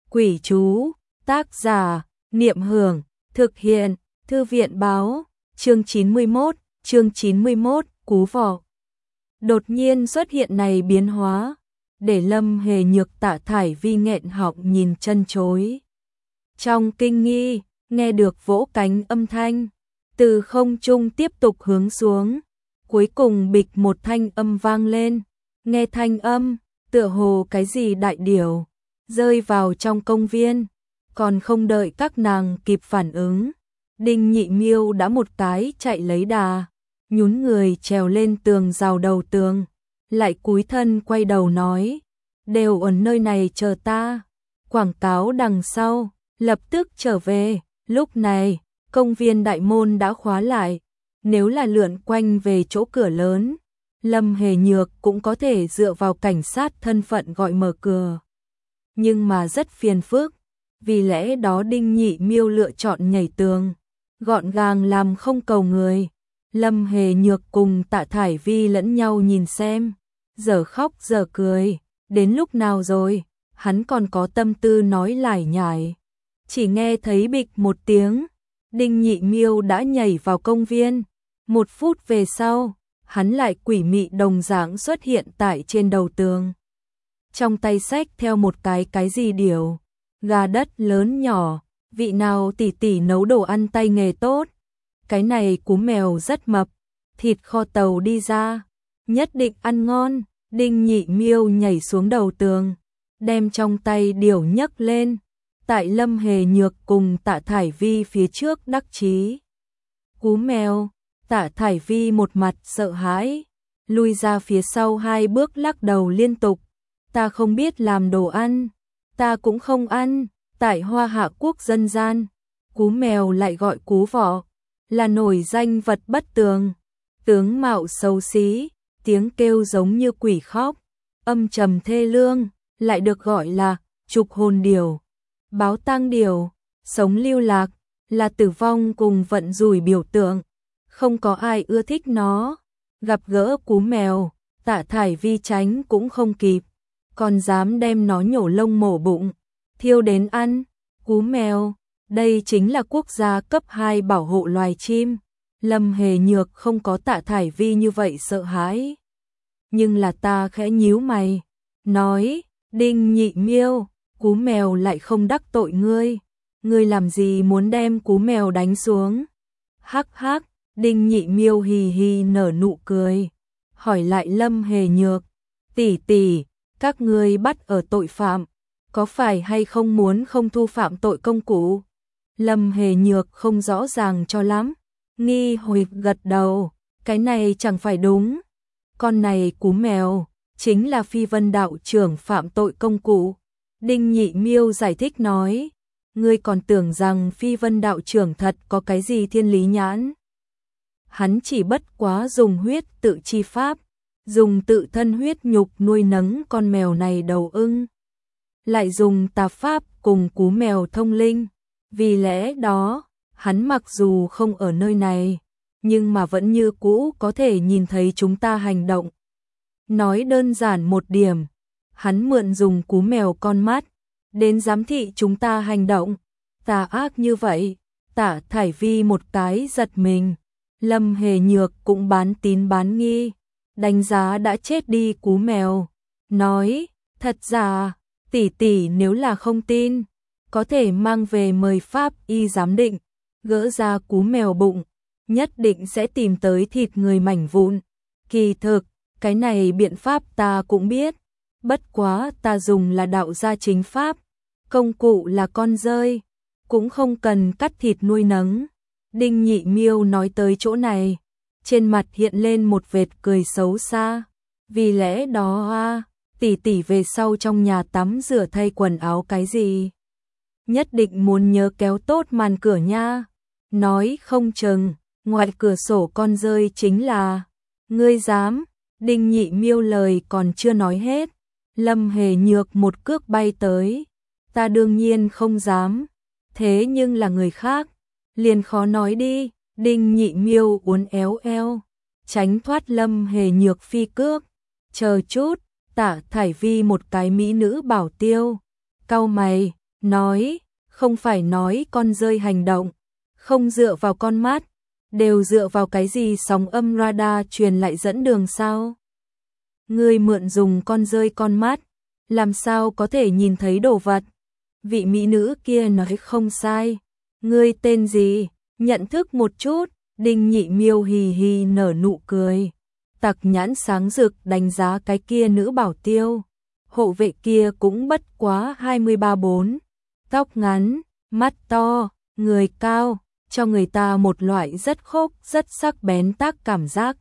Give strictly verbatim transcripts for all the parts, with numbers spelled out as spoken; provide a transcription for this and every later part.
Quỷ chú, tác giả, Niệm Hưởng, thực hiện, Thư viện báo, chương chín mươi mốt, chương chín mươi mốt, cú vọ. Đột nhiên xuất hiện này biến hóa, để Lâm Hề Nhược Tạ Thải Vi nghẹn họng nhìn chân chối. Trong kinh nghi, nghe được vỗ cánh âm thanh, từ không trung tiếp tục hướng xuống, cuối cùng bịch một thanh âm vang lên, nghe thanh âm, tựa hồ cái gì đại điểu, rơi vào trong công viên, còn không đợi các nàng kịp phản ứng. Đinh Nhị Miêu đã một cái chạy lấy đà, nhún người trèo lên tường rào đầu tường, lại cúi thân quay đầu nói, đều ở nơi này chờ ta, quảng cáo đằng sau, lập tức trở về. Lúc này, công viên đại môn đã khóa lại, nếu là lượn quanh về chỗ cửa lớn, Lâm Hề Nhược cũng có thể dựa vào cảnh sát thân phận gọi mở cửa. Nhưng mà rất phiền phức, vì lẽ đó Đinh Nhị Miêu lựa chọn nhảy tường, gọn gàng làm không cầu người. Lâm Hề Nhược cùng Tạ Thải Vi lẫn nhau nhìn xem, giờ khóc giờ cười, đến lúc nào rồi, hắn còn có tâm tư nói lải nhải. Chỉ nghe thấy bịch một tiếng, Đinh Nhị Miêu đã nhảy vào công viên, một phút về sau, hắn lại quỷ mị đồng dạng xuất hiện tại trên đầu tường. Trong tay xách theo một cái cái gì điểu, gà đất lớn nhỏ, vị nào tỉ tỉ nấu đồ ăn tay nghề tốt. Cái này cú mèo rất mập, thịt kho tàu đi ra, nhất định ăn ngon. Đinh Nhị Miêu nhảy xuống đầu tường, đem trong tay điểu nhấc lên, tại Lâm Hề Nhược cùng Tạ Thải Vi phía trước đắc chí. Cú mèo, Tạ Thải Vi một mặt sợ hãi, lui ra phía sau hai bước lắc đầu liên tục, ta không biết làm đồ ăn, ta cũng không ăn. Tại Hoa Hạ quốc dân gian, cú mèo lại gọi cú vọ, là nổi danh vật bất tường, tướng mạo xấu xí, tiếng kêu giống như quỷ khóc, âm trầm thê lương, lại được gọi là trục hồn điểu, báo tang điểu, sống lưu lạc, là tử vong cùng vận rủi biểu tượng, không có ai ưa thích nó. Gặp gỡ cú mèo, Tạ Thải Vi tránh cũng không kịp, còn dám đem nó nhổ lông mổ bụng, thiêu đến ăn. Cú mèo, đây chính là quốc gia cấp hai bảo hộ loài chim. Lâm Hề Nhược không có Tạ Thải Vi như vậy sợ hãi. Nhưng là ta khẽ nhíu mày, nói, Đinh Nhị Miêu, cú mèo lại không đắc tội ngươi, ngươi làm gì muốn đem cú mèo đánh xuống? Hắc hắc, Đinh Nhị Miêu hì hì nở nụ cười, hỏi lại Lâm Hề Nhược, tỷ tỷ, các ngươi bắt ở tội phạm, có phải hay không muốn không thu phạm tội công cụ? Lâm Hề Nhược không rõ ràng cho lắm, nghi hoặc gật đầu, cái này chẳng phải đúng. Con này cú mèo, chính là Phi Vân đạo trưởng phạm tội công cụ. Đinh Nhị Miêu giải thích nói, ngươi còn tưởng rằng Phi Vân đạo trưởng thật có cái gì thiên lý nhãn. Hắn chỉ bất quá dùng huyết tự chi pháp, dùng tự thân huyết nhục nuôi nấng con mèo này đầu ưng, lại dùng tà pháp cùng cú mèo thông linh. Vì lẽ đó, hắn mặc dù không ở nơi này, nhưng mà vẫn như cũ có thể nhìn thấy chúng ta hành động. Nói đơn giản một điểm, hắn mượn dùng cú mèo con mắt, đến giám thị chúng ta hành động. Tà ác như vậy, Tạ Thải Vi một cái giật mình, Lâm Hề Nhược cũng bán tín bán nghi, đánh giá đã chết đi cú mèo, nói, thật ra, tỷ tỷ nếu là không tin, có thể mang về mời pháp y giám định, gỡ ra cú mèo bụng, nhất định sẽ tìm tới thịt người mảnh vụn. Kỳ thực, cái này biện pháp ta cũng biết, bất quá ta dùng là đạo gia chính pháp, công cụ là con dơi, cũng không cần cắt thịt nuôi nấng. Đinh Nhị Miêu nói tới chỗ này, trên mặt hiện lên một vệt cười xấu xa, vì lẽ đó a, tỷ tỷ về sau trong nhà tắm rửa thay quần áo cái gì, nhất định muốn nhớ kéo tốt màn cửa nha. Nói không chừng, ngoài cửa sổ con rơi chính là, ngươi dám? Đinh Nhị Miêu lời còn chưa nói hết, Lâm Hề Nhược một cước bay tới, ta đương nhiên không dám, thế nhưng là người khác, liền khó nói đi. Đinh Nhị Miêu uốn éo eo, tránh thoát Lâm Hề Nhược phi cước. Chờ chút, Tạ Thải Vi một cái mỹ nữ bảo tiêu, cau mày, nói, không phải nói con rơi hành động, không dựa vào con mắt, đều dựa vào cái gì sóng âm radar truyền lại dẫn đường sao? Ngươi mượn dùng con rơi con mắt, làm sao có thể nhìn thấy đồ vật? Vị mỹ nữ kia nói không sai. Ngươi tên gì? Nhận thức một chút. Đinh Nhị Miêu hì hì nở nụ cười. Tặc nhãn sáng rực đánh giá cái kia nữ bảo tiêu. Hộ vệ kia cũng bất quá hai mươi ba bốn. Tóc ngắn, mắt to, người cao, cho người ta một loại rất khốc, rất sắc bén tác cảm giác.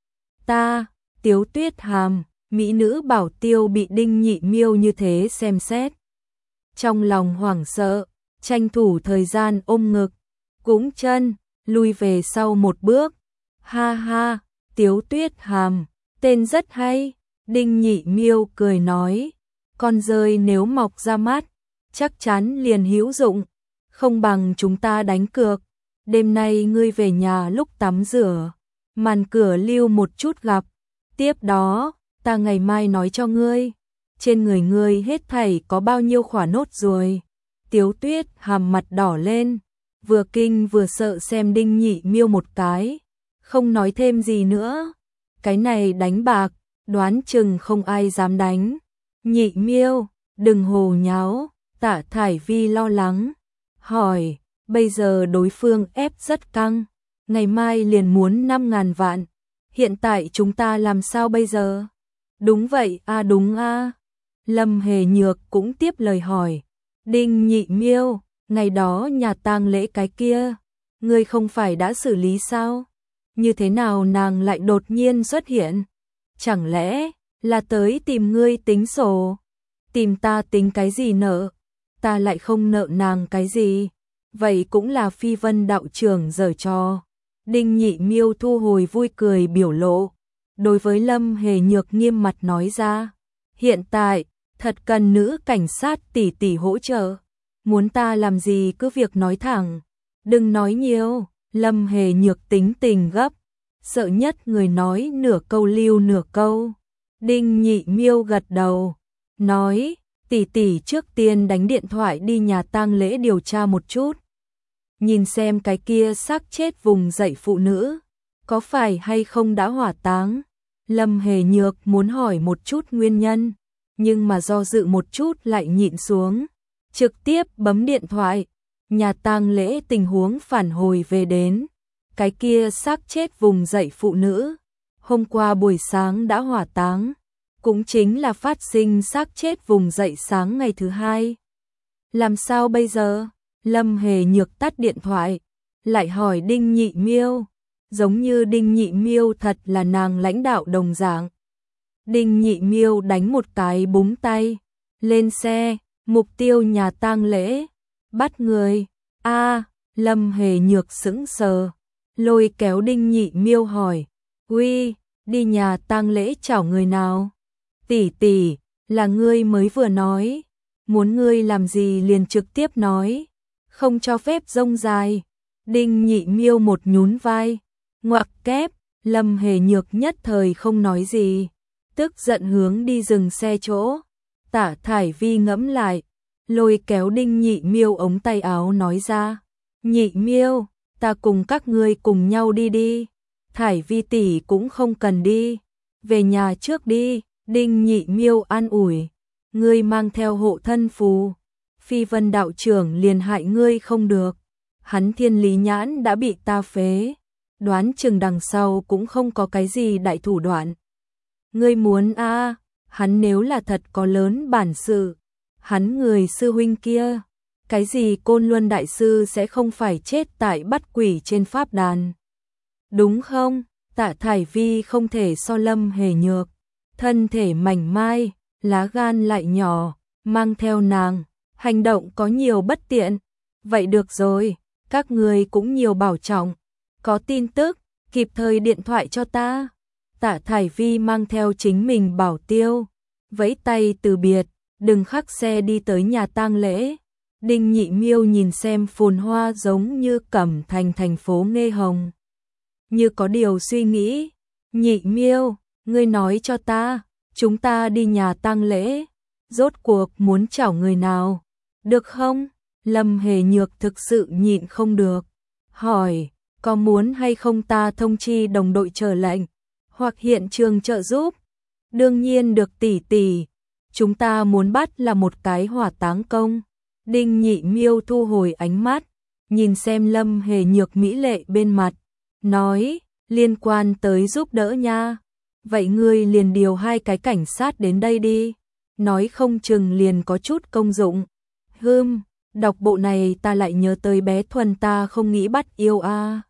Ta, Tiếu Tuyết Hàm, mỹ nữ bảo tiêu bị Đinh Nhị Miêu như thế xem xét. Trong lòng hoảng sợ, tranh thủ thời gian ôm ngực, cũng chân, lui về sau một bước. Ha ha, Tiếu Tuyết Hàm, tên rất hay. Đinh Nhị Miêu cười nói, con rơi nếu mọc ra mắt, chắc chắn liền hữu dụng, không bằng chúng ta đánh cược. Đêm nay ngươi về nhà lúc tắm rửa, màn cửa lưu một chút gặp. Tiếp đó, ta ngày mai nói cho ngươi, trên người ngươi hết thảy có bao nhiêu khỏa nốt ruồi. Tiếu Tuyết Hàm mặt đỏ lên, vừa kinh vừa sợ xem Đinh Nhị Miêu một cái, không nói thêm gì nữa. Cái này đánh bạc, đoán chừng không ai dám đánh. Nhị Miêu, đừng hồ nháo. Tạ Thải Vi lo lắng, hỏi, bây giờ đối phương ép rất căng, ngày mai liền muốn năm ngàn vạn, hiện tại chúng ta làm sao bây giờ? Đúng vậy a à, đúng a à. Lâm Hề Nhược cũng tiếp lời hỏi, Đinh Nhị Miêu, ngày đó nhà tang lễ cái kia, ngươi không phải đã xử lý sao? Như thế nào nàng lại đột nhiên xuất hiện? Chẳng lẽ là tới tìm ngươi tính sổ? Tìm ta tính cái gì nợ? Ta lại không nợ nàng cái gì, vậy cũng là Phi Vân đạo trưởng giở trò. Đinh Nhị Miêu thu hồi vui cười biểu lộ, đối với Lâm Hề Nhược nghiêm mặt nói ra, hiện tại, thật cần nữ cảnh sát tỷ tỷ hỗ trợ, muốn ta làm gì cứ việc nói thẳng, đừng nói nhiều. Lâm Hề Nhược tính tình gấp, sợ nhất người nói nửa câu lưu nửa câu. Đinh Nhị Miêu gật đầu, nói, tỷ tỷ trước tiên đánh điện thoại đi nhà tang lễ điều tra một chút, nhìn xem cái kia xác chết vùng dậy phụ nữ, có phải hay không đã hỏa táng. Lâm Hề Nhược muốn hỏi một chút nguyên nhân, nhưng mà do dự một chút lại nhịn xuống, trực tiếp bấm điện thoại. Nhà tang lễ tình huống phản hồi về đến, cái kia xác chết vùng dậy phụ nữ, hôm qua buổi sáng đã hỏa táng, cũng chính là phát sinh xác chết vùng dậy sáng ngày thứ hai. Làm sao bây giờ? Lâm Hề Nhược tắt điện thoại, lại hỏi Đinh Nhị Miêu, giống như Đinh Nhị Miêu thật là nàng lãnh đạo đồng dạng. Đinh Nhị Miêu đánh một cái búng tay, lên xe, mục tiêu nhà tang lễ, bắt người. A, à, Lâm Hề Nhược sững sờ, lôi kéo Đinh Nhị Miêu hỏi, uy, đi nhà tang lễ chảo người nào? Tỷ tỷ, là ngươi mới vừa nói, muốn ngươi làm gì liền trực tiếp nói, không cho phép rông dài. Đinh Nhị Miêu một nhún vai, ngoặc kép. Lâm Hề Nhược nhất thời không nói gì, tức giận hướng đi dừng xe chỗ. Tạ Thải Vi ngẫm lại, lôi kéo Đinh Nhị Miêu ống tay áo nói ra, Nhị Miêu, ta cùng các ngươi cùng nhau đi đi, Thải Vi tỷ cũng không cần đi, về nhà trước đi. Đinh Nhị Miêu an ủi, ngươi mang theo hộ thân phù, Phi Vân đạo trưởng liền hại ngươi không được, hắn thiên lý nhãn đã bị ta phế, đoán chừng đằng sau cũng không có cái gì đại thủ đoạn. Ngươi muốn a, à, hắn nếu là thật có lớn bản sự, hắn người sư huynh kia, cái gì Côn Luân đại sư sẽ không phải chết tại bắt quỷ trên pháp đàn. Đúng không? Tạ Thải Vi không thể so Lâm Hề Nhược, thân thể mảnh mai, lá gan lại nhỏ, mang theo nàng, hành động có nhiều bất tiện. Vậy được rồi, các người cũng nhiều bảo trọng, có tin tức, kịp thời điện thoại cho ta. Tạ Thải Vi mang theo chính mình bảo tiêu, vẫy tay từ biệt, đừng khắc xe đi tới nhà tang lễ. Đinh Nhị Miêu nhìn xem phồn hoa giống như Cẩm Thành thành phố Nghê Hồng, như có điều suy nghĩ. Nhị Miêu, ngươi nói cho ta, chúng ta đi nhà tang lễ, rốt cuộc muốn chảo người nào? được không? Lâm Hề Nhược thực sự nhịn không được, hỏi, có muốn hay không ta thông chi đồng đội chờ lệnh, hoặc hiện trường trợ giúp? Đương nhiên được tỷ tỷ, chúng ta muốn bắt là một cái hỏa táng công. Đinh Nhị Miêu thu hồi ánh mắt, nhìn xem Lâm Hề Nhược mỹ lệ bên mặt, nói, liên quan tới giúp đỡ nha. Vậy ngươi liền điều hai cái cảnh sát đến đây đi, nói không chừng liền có chút công dụng. Hừm, đọc bộ này ta lại nhớ tới bé Thuần ta không nghĩ bắt yêu a.